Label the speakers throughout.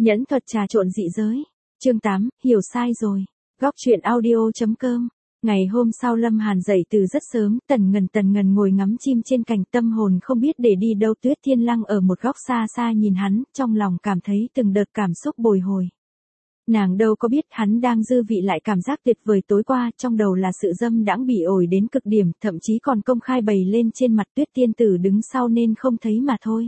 Speaker 1: Nhẫn thuật trà trộn dị giới. Chương 8, hiểu sai rồi. Góc truyện audio.com. Ngày hôm sau Lâm Hàn dậy từ rất sớm, tần ngần ngồi ngắm chim trên cành, tâm hồn không biết để đi đâu. Tuyết Thiên Lăng ở một góc xa xa nhìn hắn, trong lòng cảm thấy từng đợt cảm xúc bồi hồi. Nàng đâu có biết hắn đang dư vị lại cảm giác tuyệt vời tối qua, trong đầu là sự dâm đãng bỉ ổi đến cực điểm, thậm chí còn công khai bày lên trên mặt. Tuyết tiên tử đứng sau nên không thấy mà thôi.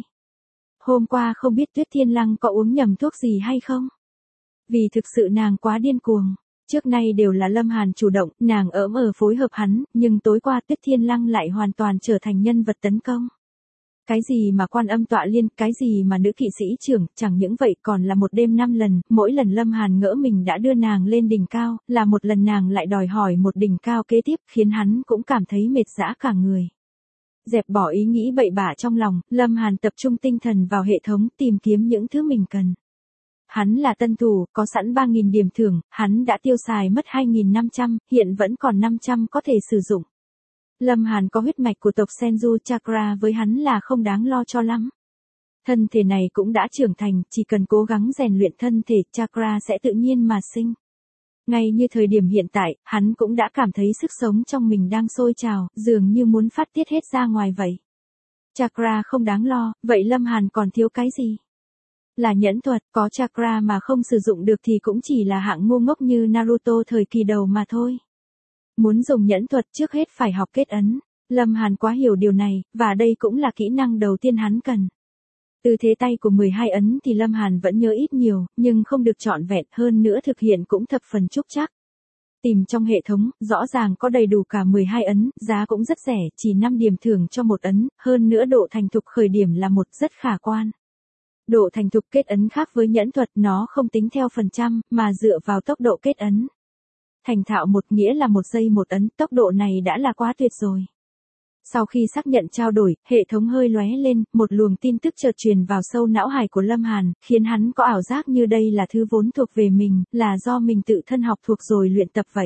Speaker 1: Hôm qua không biết Tuyết Thiên Lăng có uống nhầm thuốc gì hay không? Vì thực sự nàng quá điên cuồng. Trước nay đều là Lâm Hàn chủ động, nàng phối hợp hắn, nhưng tối qua Tuyết Thiên Lăng lại hoàn toàn trở thành nhân vật tấn công. Cái gì mà Quan Âm tọa liên, cái gì mà nữ kỵ sĩ trưởng, chẳng những vậy còn là một đêm 5 lần, mỗi lần Lâm Hàn ngỡ mình đã đưa nàng lên đỉnh cao, là một lần nàng lại đòi hỏi một đỉnh cao kế tiếp, khiến hắn cũng cảm thấy mệt dã cả người. Dẹp bỏ ý nghĩ bậy bạ trong lòng, Lâm Hàn tập trung tinh thần vào hệ thống tìm kiếm những thứ mình cần. Hắn là tân thủ, có sẵn 3.000 điểm thưởng, hắn đã tiêu xài mất 2.500, hiện vẫn còn 500 có thể sử dụng. Lâm Hàn có huyết mạch của tộc Senju, chakra với hắn là không đáng lo cho lắm. Thân thể này cũng đã trưởng thành, chỉ cần cố gắng rèn luyện thân thể, chakra sẽ tự nhiên mà sinh. Ngay như thời điểm hiện tại, hắn cũng đã cảm thấy sức sống trong mình đang sôi trào, dường như muốn phát tiết hết ra ngoài vậy. Chakra không đáng lo, vậy Lâm Hàn còn thiếu cái gì? Là nhẫn thuật, có chakra mà không sử dụng được thì cũng chỉ là hạng ngu ngốc như Naruto thời kỳ đầu mà thôi. Muốn dùng nhẫn thuật trước hết phải học kết ấn. Lâm Hàn quá hiểu điều này, và đây cũng là kỹ năng đầu tiên hắn cần. Từ thế tay của 12 ấn thì Lâm Hàn vẫn nhớ ít nhiều, nhưng không được trọn vẹn, hơn nữa thực hiện cũng thập phần trúc trắc. Tìm trong hệ thống, rõ ràng có đầy đủ cả 12 ấn, giá cũng rất rẻ, chỉ 5 điểm thưởng cho một ấn, hơn nữa độ thành thục khởi điểm là một rất khả quan. Độ thành thục kết ấn khác với nhẫn thuật, nó không tính theo phần trăm, mà dựa vào tốc độ kết ấn. Thành thạo một nghĩa là 1 giây 1 ấn, tốc độ này đã là quá tuyệt rồi. Sau khi xác nhận trao đổi, hệ thống hơi lóe lên, một luồng tin tức chợt truyền vào sâu não hải của Lâm Hàn, khiến hắn có ảo giác như đây là thứ vốn thuộc về mình, là do mình tự thân học thuộc rồi luyện tập vậy.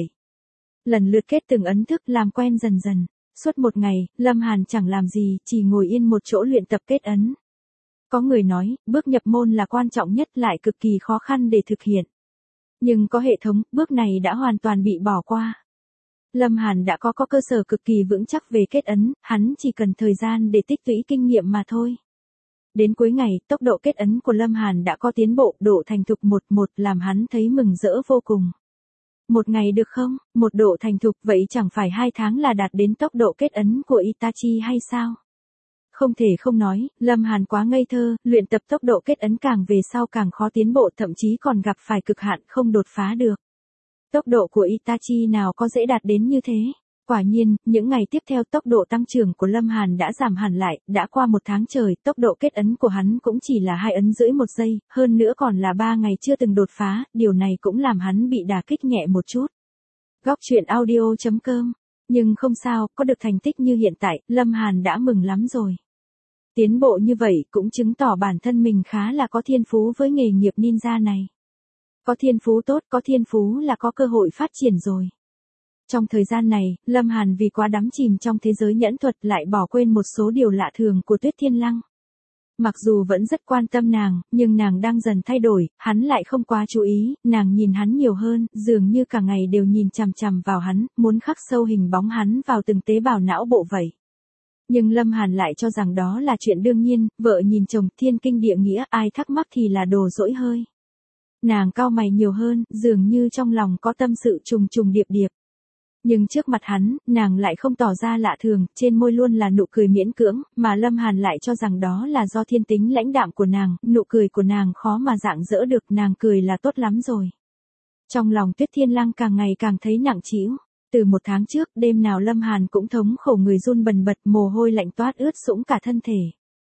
Speaker 1: Lần lượt kết từng ấn thức, làm quen dần dần. Suốt một ngày, Lâm Hàn chẳng làm gì, chỉ ngồi yên một chỗ luyện tập kết ấn. Có người nói, bước nhập môn là quan trọng nhất, lại cực kỳ khó khăn để thực hiện. Nhưng có hệ thống, bước này đã hoàn toàn bị bỏ qua. Lâm Hàn đã có cơ sở cực kỳ vững chắc về kết ấn, hắn chỉ cần thời gian để tích lũy kinh nghiệm mà thôi. Đến cuối ngày, tốc độ kết ấn của Lâm Hàn đã có tiến bộ, độ thành thục 1:1 làm hắn thấy mừng rỡ vô cùng. Một ngày được không? Một độ thành thục, vậy chẳng phải 2 tháng là đạt đến tốc độ kết ấn của Itachi hay sao? Không thể không nói, Lâm Hàn quá ngây thơ, luyện tập tốc độ kết ấn càng về sau càng khó tiến bộ, thậm chí còn gặp phải cực hạn không đột phá được. Tốc độ của Itachi nào có dễ đạt đến như thế? Quả nhiên, những ngày tiếp theo tốc độ tăng trưởng của Lâm Hàn đã giảm hẳn lại, đã qua 1 tháng trời, tốc độ kết ấn của hắn cũng chỉ là 2 ấn rưỡi 1 giây, hơn nữa còn là 3 ngày chưa từng đột phá, điều này cũng làm hắn bị đả kích nhẹ một chút. Góc truyện audio.com. Nhưng không sao, có được thành tích như hiện tại, Lâm Hàn đã mừng lắm rồi. Tiến bộ như vậy cũng chứng tỏ bản thân mình khá là có thiên phú với nghề nghiệp ninja này. Có thiên phú tốt, có thiên phú là có cơ hội phát triển rồi. Trong thời gian này, Lâm Hàn vì quá đắm chìm trong thế giới nhẫn thuật lại bỏ quên một số điều lạ thường của Tuyết Thiên Lăng. Mặc dù vẫn rất quan tâm nàng, nhưng nàng đang dần thay đổi, hắn lại không quá chú ý, nàng nhìn hắn nhiều hơn, dường như cả ngày đều nhìn chằm chằm vào hắn, muốn khắc sâu hình bóng hắn vào từng tế bào não bộ vậy. Nhưng Lâm Hàn lại cho rằng đó là chuyện đương nhiên, vợ nhìn chồng, thiên kinh địa nghĩa, ai thắc mắc thì là đồ dỗi hơi. Nàng cau mày nhiều hơn, dường như trong lòng có tâm sự trùng trùng điệp điệp. Nhưng trước mặt hắn, nàng lại không tỏ ra lạ thường, trên môi luôn là nụ cười miễn cưỡng, mà Lâm Hàn lại cho rằng đó là do thiên tính lãnh đạm của nàng, nụ cười của nàng khó mà rạng rỡ được, nàng cười là tốt lắm rồi. Trong lòng Tuyết Thiên Lăng càng ngày càng thấy nặng trĩu. Từ 1 tháng trước, đêm nào Lâm Hàn cũng thống khổ người run bần bật, mồ hôi lạnh toát ướt sũng cả thân thể.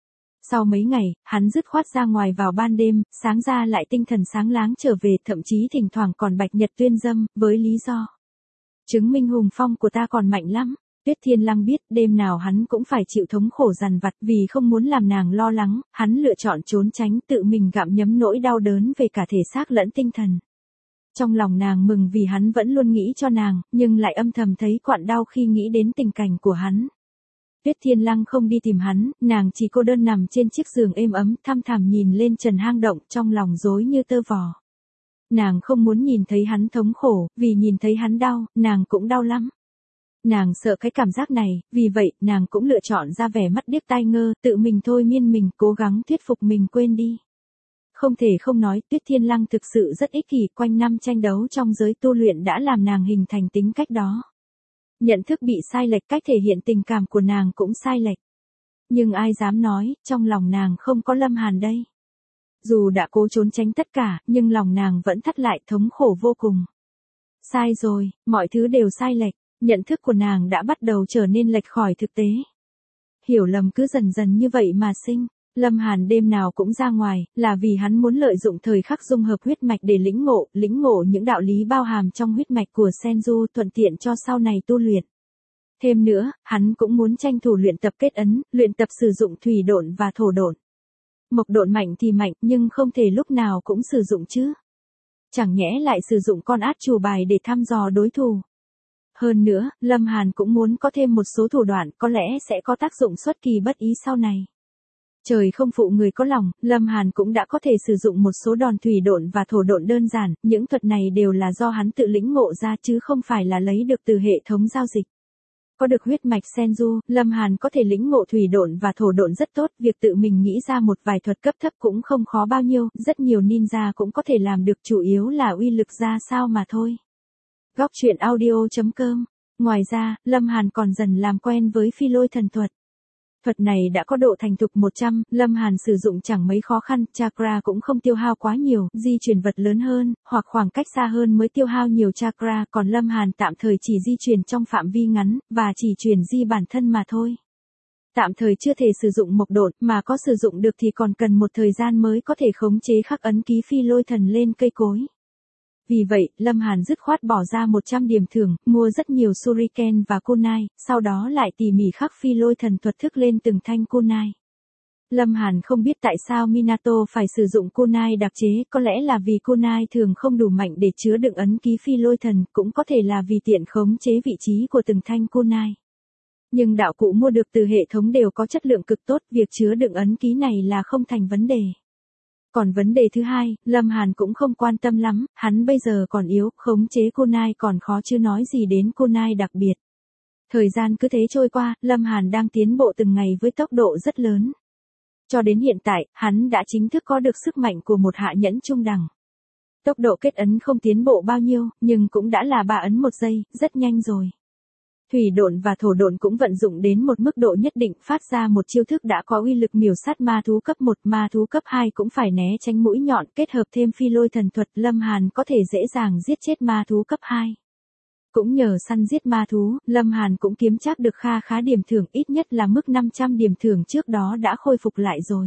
Speaker 1: Sau mấy ngày, hắn dứt khoát ra ngoài vào ban đêm, sáng ra lại tinh thần sáng láng trở về, thậm chí thỉnh thoảng còn bạch nhật tuyên dâm, với lý do chứng minh hùng phong của ta còn mạnh lắm. Tuyết Thiên Lăng biết, đêm nào hắn cũng phải chịu thống khổ dằn vặt, vì không muốn làm nàng lo lắng, hắn lựa chọn trốn tránh, tự mình gặm nhấm nỗi đau đớn về cả thể xác lẫn tinh thần. Trong lòng nàng mừng vì hắn vẫn luôn nghĩ cho nàng, nhưng lại âm thầm thấy quặn đau khi nghĩ đến tình cảnh của hắn. Tuyết Thiên Lăng không đi tìm hắn, nàng chỉ cô đơn nằm trên chiếc giường êm ấm, thăm thẳm nhìn lên trần hang động, trong lòng rối như tơ vò. Nàng không muốn nhìn thấy hắn thống khổ, vì nhìn thấy hắn đau, nàng cũng đau lắm. Nàng sợ cái cảm giác này, vì vậy, nàng cũng lựa chọn ra vẻ mắt điếc tai ngơ, tự mình thôi miên mình, cố gắng thuyết phục mình quên đi. Không thể không nói, Tuyết Thiên Lăng thực sự rất ích kỷ, quanh năm tranh đấu trong giới tu luyện đã làm nàng hình thành tính cách đó. Nhận thức bị sai lệch, cách thể hiện tình cảm của nàng cũng sai lệch. Nhưng ai dám nói, trong lòng nàng không có Lâm Hàn đây. Dù đã cố trốn tránh tất cả, nhưng lòng nàng vẫn thắt lại, thống khổ vô cùng. Sai rồi, mọi thứ đều sai lệch, nhận thức của nàng đã bắt đầu trở nên lệch khỏi thực tế. Hiểu lầm cứ dần dần như vậy mà sinh. Lâm Hàn đêm nào cũng ra ngoài, là vì hắn muốn lợi dụng thời khắc dung hợp huyết mạch để lĩnh ngộ những đạo lý bao hàm trong huyết mạch của Senju, thuận tiện cho sau này tu luyện. Thêm nữa, hắn cũng muốn tranh thủ luyện tập kết ấn, luyện tập sử dụng thủy độn và thổ độn. Mộc độn mạnh thì mạnh, nhưng không thể lúc nào cũng sử dụng chứ. Chẳng nhẽ lại sử dụng con át chủ bài để thăm dò đối thủ. Hơn nữa, Lâm Hàn cũng muốn có thêm một số thủ đoạn, có lẽ sẽ có tác dụng xuất kỳ bất ý sau này. Trời không phụ người có lòng, Lâm Hàn cũng đã có thể sử dụng một số đòn thủy độn và thổ độn đơn giản, những thuật này đều là do hắn tự lĩnh ngộ ra chứ không phải là lấy được từ hệ thống giao dịch. Có được huyết mạch Senju, Lâm Hàn có thể lĩnh ngộ thủy độn và thổ độn rất tốt, việc tự mình nghĩ ra một vài thuật cấp thấp cũng không khó bao nhiêu, rất nhiều ninja cũng có thể làm được, chủ yếu là uy lực ra sao mà thôi. Góc truyện audio.com. Ngoài ra, Lâm Hàn còn dần làm quen với phi lôi thần thuật. Thuật này đã có độ thành thục 100, Lâm Hàn sử dụng chẳng mấy khó khăn, chakra cũng không tiêu hao quá nhiều, di chuyển vật lớn hơn, hoặc khoảng cách xa hơn mới tiêu hao nhiều chakra, còn Lâm Hàn tạm thời chỉ di chuyển trong phạm vi ngắn, và chỉ chuyển di bản thân mà thôi. Tạm thời chưa thể sử dụng mộc độn, mà có sử dụng được thì còn cần một thời gian mới có thể khống chế khắc ấn ký phi lôi thần lên cây cối. Vì vậy, Lâm Hàn dứt khoát bỏ ra 100 điểm thưởng, mua rất nhiều shuriken và kunai, sau đó lại tỉ mỉ khắc phi lôi thần thuật thức lên từng thanh kunai. Lâm Hàn không biết tại sao Minato phải sử dụng kunai đặc chế, có lẽ là vì kunai thường không đủ mạnh để chứa đựng ấn ký phi lôi thần, cũng có thể là vì tiện khống chế vị trí của từng thanh kunai. Nhưng đạo cụ mua được từ hệ thống đều có chất lượng cực tốt, việc chứa đựng ấn ký này là không thành vấn đề. Còn vấn đề thứ hai, Lâm Hàn cũng không quan tâm lắm, hắn bây giờ còn yếu, khống chế kunai còn khó chứ nói gì đến kunai đặc biệt. Thời gian cứ thế trôi qua, Lâm Hàn đang tiến bộ từng ngày với tốc độ rất lớn. Cho đến hiện tại, hắn đã chính thức có được sức mạnh của một hạ nhẫn trung đẳng. Tốc độ kết ấn không tiến bộ bao nhiêu, nhưng cũng đã là 3 ấn một giây, rất nhanh rồi. Thủy độn và thổ độn cũng vận dụng đến một mức độ nhất định, phát ra một chiêu thức đã có uy lực miểu sát ma thú cấp 1, ma thú cấp 2 cũng phải né tránh mũi nhọn, kết hợp thêm phi lôi thần thuật, Lâm Hàn có thể dễ dàng giết chết ma thú cấp 2. Cũng nhờ săn giết ma thú, Lâm Hàn cũng kiếm trác được khá điểm thưởng, ít nhất là mức 500 điểm thưởng trước đó đã khôi phục lại rồi.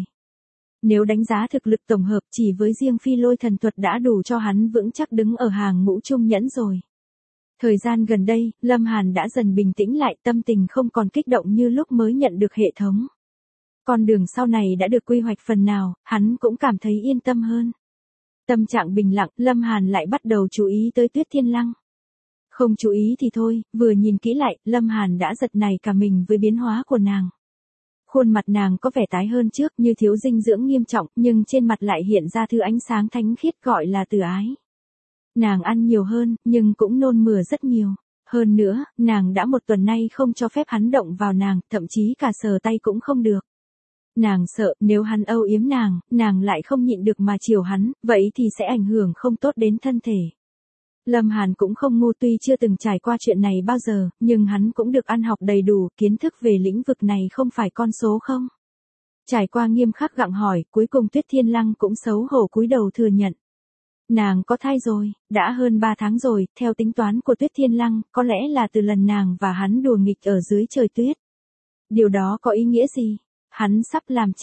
Speaker 1: Nếu đánh giá thực lực tổng hợp, chỉ với riêng phi lôi thần thuật đã đủ cho hắn vững chắc đứng ở hàng ngũ trung nhẫn rồi. Thời gian gần đây, Lâm Hàn đã dần bình tĩnh lại, tâm tình không còn kích động như lúc mới nhận được hệ thống. Con đường sau này đã được quy hoạch phần nào, hắn cũng cảm thấy yên tâm hơn. Tâm trạng bình lặng, Lâm Hàn lại bắt đầu chú ý tới Tuyết Thiên Lăng. Không chú ý thì thôi, vừa nhìn kỹ lại, Lâm Hàn đã giật nảy cả mình với biến hóa của nàng. Khuôn mặt nàng có vẻ tái hơn trước, như thiếu dinh dưỡng nghiêm trọng, nhưng trên mặt lại hiện ra thứ ánh sáng thánh khiết gọi là từ ái. Nàng ăn nhiều hơn, nhưng cũng nôn mửa rất nhiều. Hơn nữa, nàng đã 1 tuần nay không cho phép hắn động vào nàng, thậm chí cả sờ tay cũng không được. Nàng sợ, nếu hắn âu yếm nàng lại không nhịn được mà chiều hắn, vậy thì sẽ ảnh hưởng không tốt đến thân thể. Lâm Hàn cũng không ngu, tuy chưa từng trải qua chuyện này bao giờ, nhưng hắn cũng được ăn học đầy đủ, kiến thức về lĩnh vực này không phải con số không. Trải qua nghiêm khắc gặng hỏi, cuối cùng Tuyết Thiên Lăng cũng xấu hổ cúi đầu thừa nhận. Nàng có thai rồi, đã hơn 3 tháng rồi, theo tính toán của Tuyết Thiên Lăng, có lẽ là từ lần nàng và hắn đùa nghịch ở dưới trời tuyết. Điều đó có ý nghĩa gì? Hắn sắp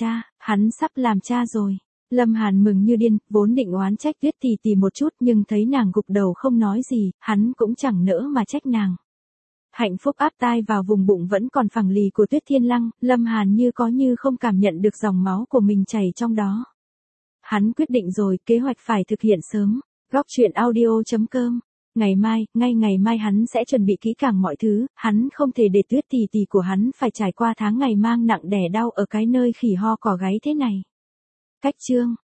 Speaker 1: làm cha rồi. Lâm Hàn mừng như điên, vốn định oán trách Tuyết Tỷ một chút, nhưng thấy nàng gục đầu không nói gì, hắn cũng chẳng nỡ mà trách nàng. Hạnh phúc áp tai vào vùng bụng vẫn còn phẳng lì của Tuyết Thiên Lăng, Lâm Hàn như không cảm nhận được dòng máu của mình chảy trong đó. Hắn quyết định rồi, kế hoạch phải thực hiện sớm. Góc truyện audio.com Ngay ngày mai hắn sẽ chuẩn bị kỹ càng mọi thứ, hắn không thể để Tuyết tỷ tỷ của hắn phải trải qua tháng ngày mang nặng đẻ đau ở cái nơi khỉ ho cò gáy thế này. Cách chương